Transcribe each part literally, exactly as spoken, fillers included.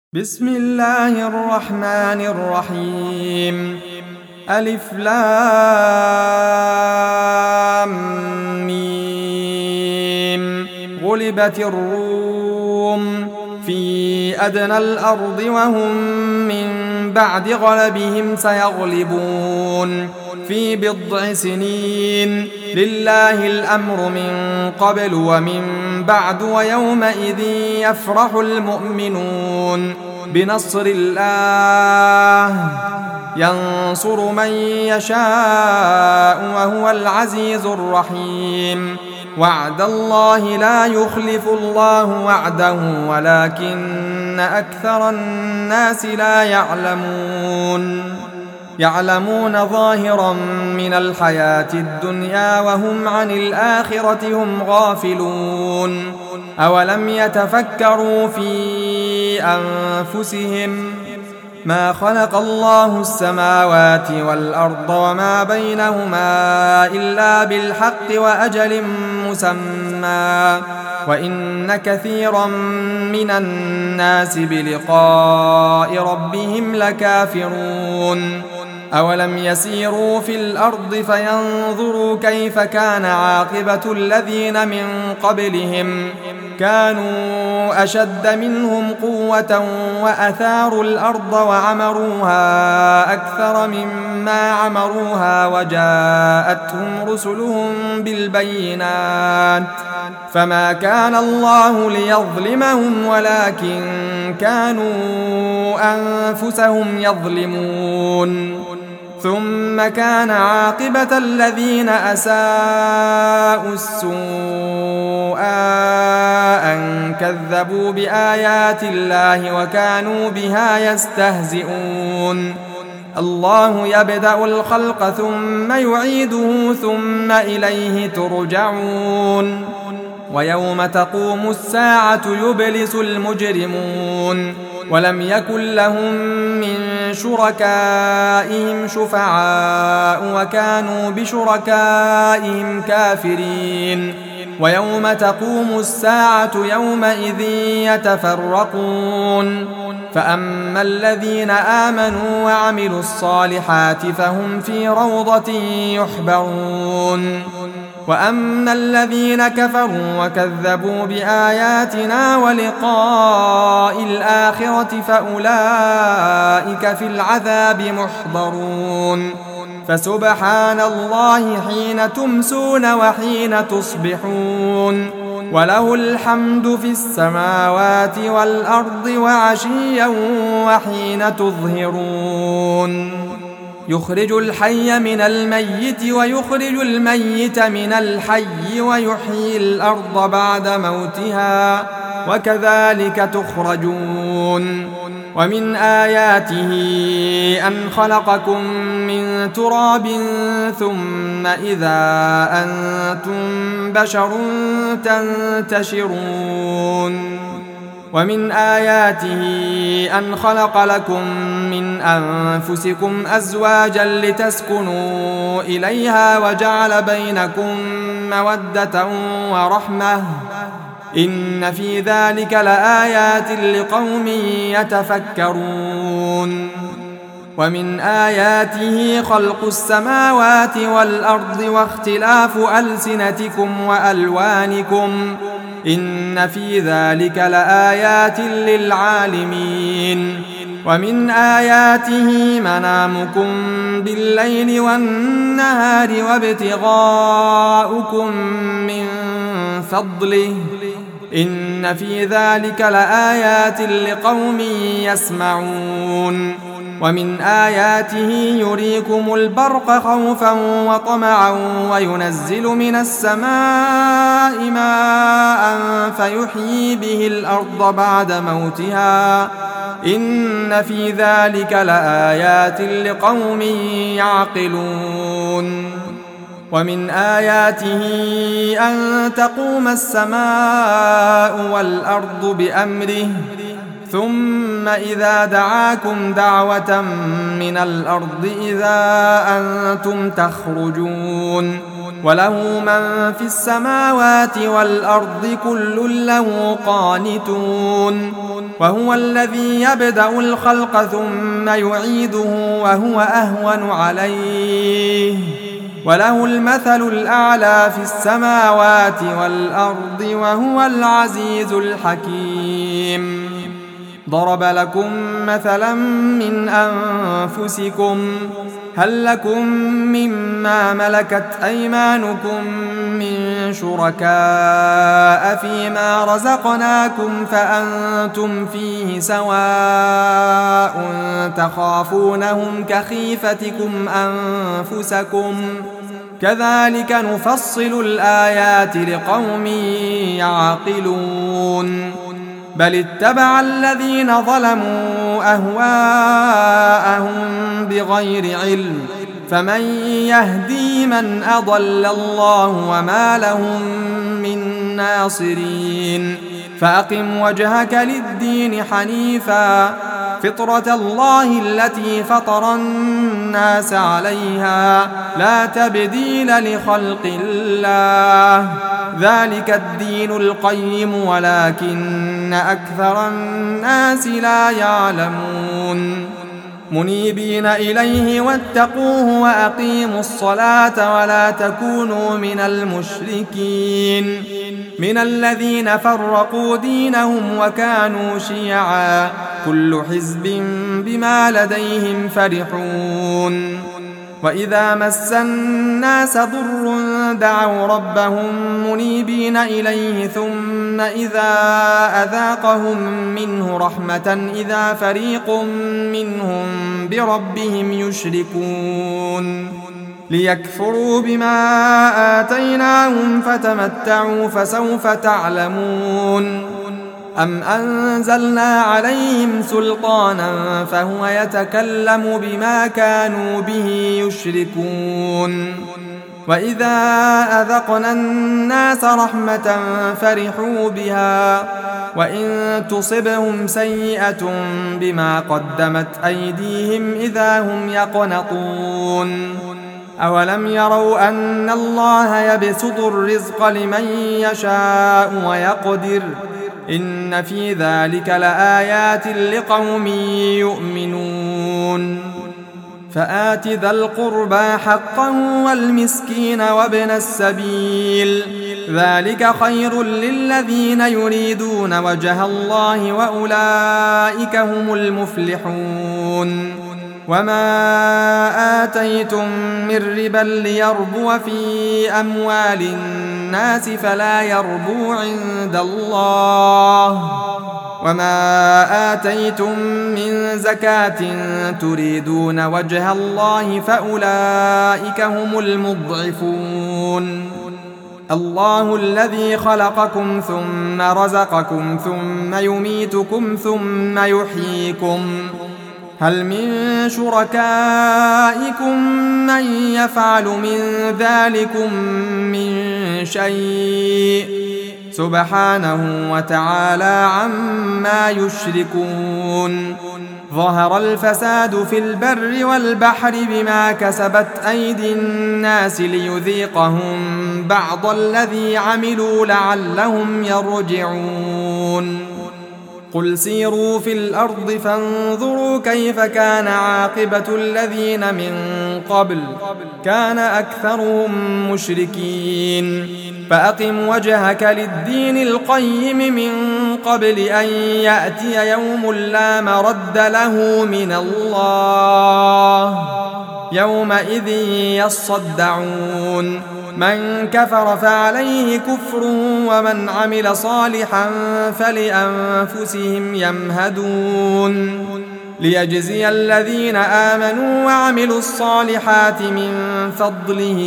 بسم الله الرحمن الرحيم. ألف لام ميم. غلبت الروم في أدنى الأرض وهم من بعد غلبهم سيغلبون في بضع سنين. لله الأمر من قبل ومن بعد ويومئذ يفرح المؤمنون بنصر الله ينصر من يشاء وهو العزيز الرحيم. وعد الله لا يخلف الله وعده ولكن أكثر الناس لا يعلمون يعلمون ظاهرا من الحياة الدنيا وهم عن الآخرة هم غافلون. أولم يتفكروا في أنفسهم ما خلق الله السماوات والأرض وما بينهما إلا بالحق وأجل مسمى وإن كثيرا من الناس بلقاء ربهم لكافرون. أولم يسيروا في الأرض فينظروا كيف كان عاقبة الذين من قبلهم كانوا أشد منهم قوة وأثاروا الأرض وعمروها أكثر مما عمروها وجاءتهم رسلهم بالبينات فما كان الله ليظلمهم ولكن كانوا أنفسهم يظلمون. ثم كان عاقبة الذين أساءوا السوء أن كذبوا بآيات الله وكانوا بها يستهزئون. الله يبدأ الخلق ثم يعيده ثم إليه ترجعون. ويوم تقوم الساعة يبلس المجرمون ولم يكن لهم من شركائهم شفعاء وكانوا بشركائهم كافرين. ويوم تقوم الساعة يومئذ يتفرقون فأما الذين آمنوا وعملوا الصالحات فهم في روضة يحبرون وأما الذين كفروا وكذبوا بآياتنا ولقاء الآخرة فأولئك في العذاب محضرون. فسبحان الله حين تمسون وحين تصبحون وله الحمد في السماوات والأرض وعشيا وحين تظهرون. يخرج الحي من الميت ويخرج الميت من الحي ويحيي الأرض بعد موتها وكذلك تخرجون. ومن آياته أن خلقكم من تراب ثم إذا أنتم بشر تنتشرون. ومن آياته أن خلق لكم من أنفسكم أزواجا لتسكنوا إليها وجعل بينكم مودة ورحمة إن في ذلك لآيات لقوم يتفكرون. ومن آياته خلق السماوات والأرض واختلاف ألسنتكم وألوانكم إن في ذلك لآيات للعالمين. ومن آياته منامكم بالليل والنهار وابتغاؤكم من فضله إن في ذلك لآيات لقوم يسمعون. ومن آياته يريكم البرق خوفا وطمعا وينزل من السماء ماء فيحيي به الأرض بعد موتها إن في ذلك لآيات لقوم يعقلون. ومن آياته أن تقوم السماء والأرض بأمره ثم إذا دعاكم دعوة من الأرض إذا أنتم تخرجون وله من في السماوات والأرض كل له قانتون وهو الذي يبدأ الخلق ثم يعيده وهو أهون عليه وله المثل الأعلى في السماوات والأرض وهو العزيز الحكيم. ضرب لكم مثلا من أنفسكم هل لكم مما ملكت أيمانكم من شركاء فيما رزقناكم فأنتم فيه سواء تخافونهم كخيفتكم أنفسكم كذلك نفصل الآيات لقوم يعقلون. بل اتبع الذين ظلموا أهواءهم بغير علم فمن يهدي من أضل الله وما لهم من ناصرين. فأقم وجهك للدين حنيفا فطرة الله التي فطر الناس عليها لا تبديل لخلق الله ذلك الدين القيم ولكن أكثر الناس لا يعلمون. منيبين إليه واتقوه وأقيموا الصلاة ولا تكونوا من المشركين من الذين فرقوا دينهم وكانوا شيعا كل حزب بما لديهم فرحون. وإذا مس الناس ضر دعوا ربهم منيبين إليه ثم إذا أذاقهم منه رحمة إذا فريق منهم بربهم يشركون. ليكفروا بما آتيناهم فتمتعوا فسوف تعلمون. أم أنزلنا عليهم سلطانا فهو يتكلم بما كانوا به يشركون. وإذا أذقنا الناس رحمة فرحوا بها وإن تصبهم سيئة بما قدمت أيديهم إذا هم يقنطون. أولم يروا أن الله يبسط الرزق لمن يشاء ويقدر إن في ذلك لآيات لقوم يؤمنون. فآت ذا القربى حقه والمسكين وابن السبيل ذلك خير للذين يريدون وجه الله وأولئك هم المفلحون. وما آتيتم من ربا ليربو في أموال الناس فلا يربو عند الله وما آتيتم من زكاة تريدون وجه الله فأولئك هم المضعفون. الله الذي خلقكم ثم رزقكم ثم يميتكم ثم يحييكم هل من شركائكم من يفعل من ذلكم من شيء سبحانه وتعالى عما يشركون. ظهر الفساد في البر والبحر بما كسبت أيدي الناس ليذيقهم بعض الذي عملوا لعلهم يرجعون. قل سيروا في الأرض فانظروا كيف كان عاقبة الذين من قبل كان أكثرهم مشركين. فأقم وجهك للدين القيم من قبل أن يأتي يوم لا مرد له من الله يومئذ يصدعون. من كفر فعليه كفره ومن عمل صالحا فلأنفسهم يمهدون. ليجزي الذين آمنوا وعملوا الصالحات من فضله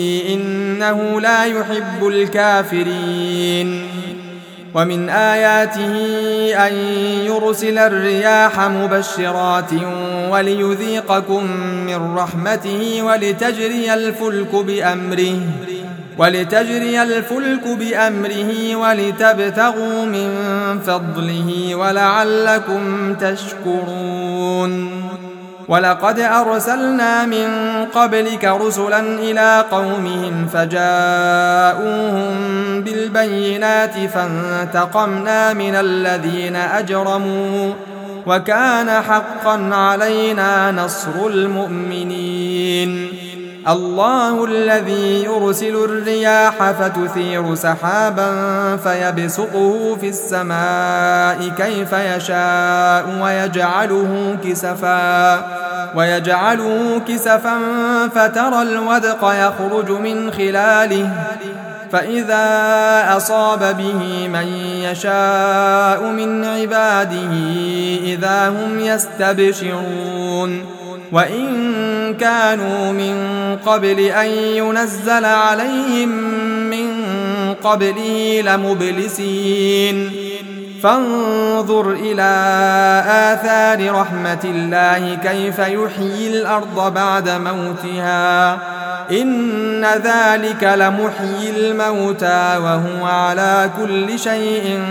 إنه لا يحب الكافرين. ومن آياته أن يرسل الرياح مبشرات وليذيقكم من رحمته ولتجري الفلك بأمره ولتجري الفلك بأمره ولتبتغوا من فضله ولعلكم تشكرون. ولقد أرسلنا من قبلك رسلا إلى قومهم فجاءوهم بالبينات فانتقمنا من الذين أجرموا وكان حقا علينا نصر المؤمنين. الله الذي يرسل الرياح فتثير سحابا فيبسطه في السماء كيف يشاء ويجعله كسفا ويجعله كسفا فترى الودق يخرج من خلاله فإذا أصاب به من يشاء من عباده إذا هم يستبشرون. وإن كانوا من قبل أن ينزل عليهم من قبله لمبلسين. فانظر إلى آثار رحمة الله كيف يحيي الأرض بعد موتها إن ذلك لمحيي الموتى وهو على كل شيء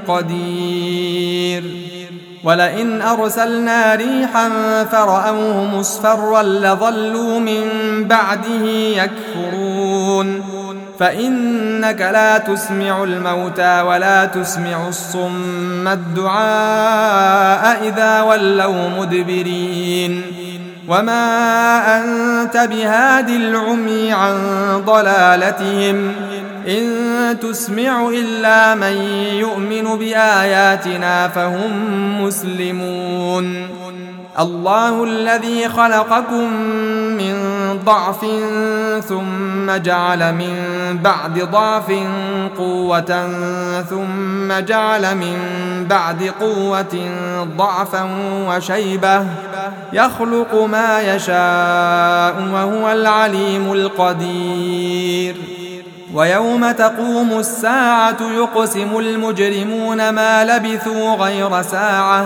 قدير. ولئن أرسلنا ريحا فرأوه مصفرا لظلوا من بعده يكفرون. فإنك لا تسمع الموتى ولا تسمع الصم الدعاء إذا ولوا مدبرين. وما أنت بهاد العمي عن ضلالتهم إن تسمع إلا من يؤمن بآياتنا فهم مسلمون. الله الذي خلقكم من ضعف ثم جعل من بعد ضعف قوة ثم جعل من بعد قوة ضعفا وشيبة يخلق ما يشاء وهو العليم القدير. ويوم تقوم الساعة يقسم المجرمون ما لبثوا غير ساعة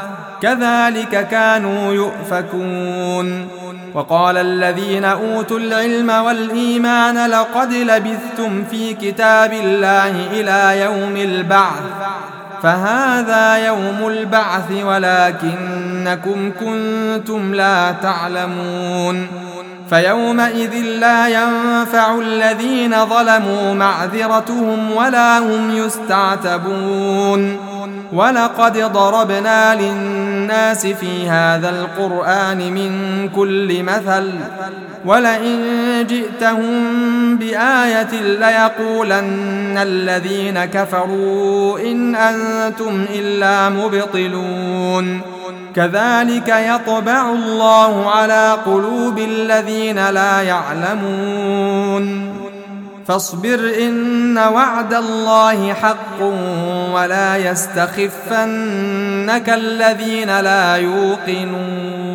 كذلك كانوا يؤفكون. وقال الذين أوتوا العلم والإيمان لقد لبثتم في كتاب الله إلى يوم البعث فهذا يوم البعث ولكنكم كنتم لا تعلمون. فيومئذ لا ينفع الذين ظلموا معذرتهم ولا هم يستعتبون. ولقد ضربنا للناس في هذا القرآن من كل مثل ولئن جئتهم بآية ليقولن الذين كفروا إن أنتم إلا مبطلون. كذلك يطبع الله على قلوب الذين لا يعلمون. فاصبر إن وعد الله حق ولا يستخفنك الذين لا يوقنون.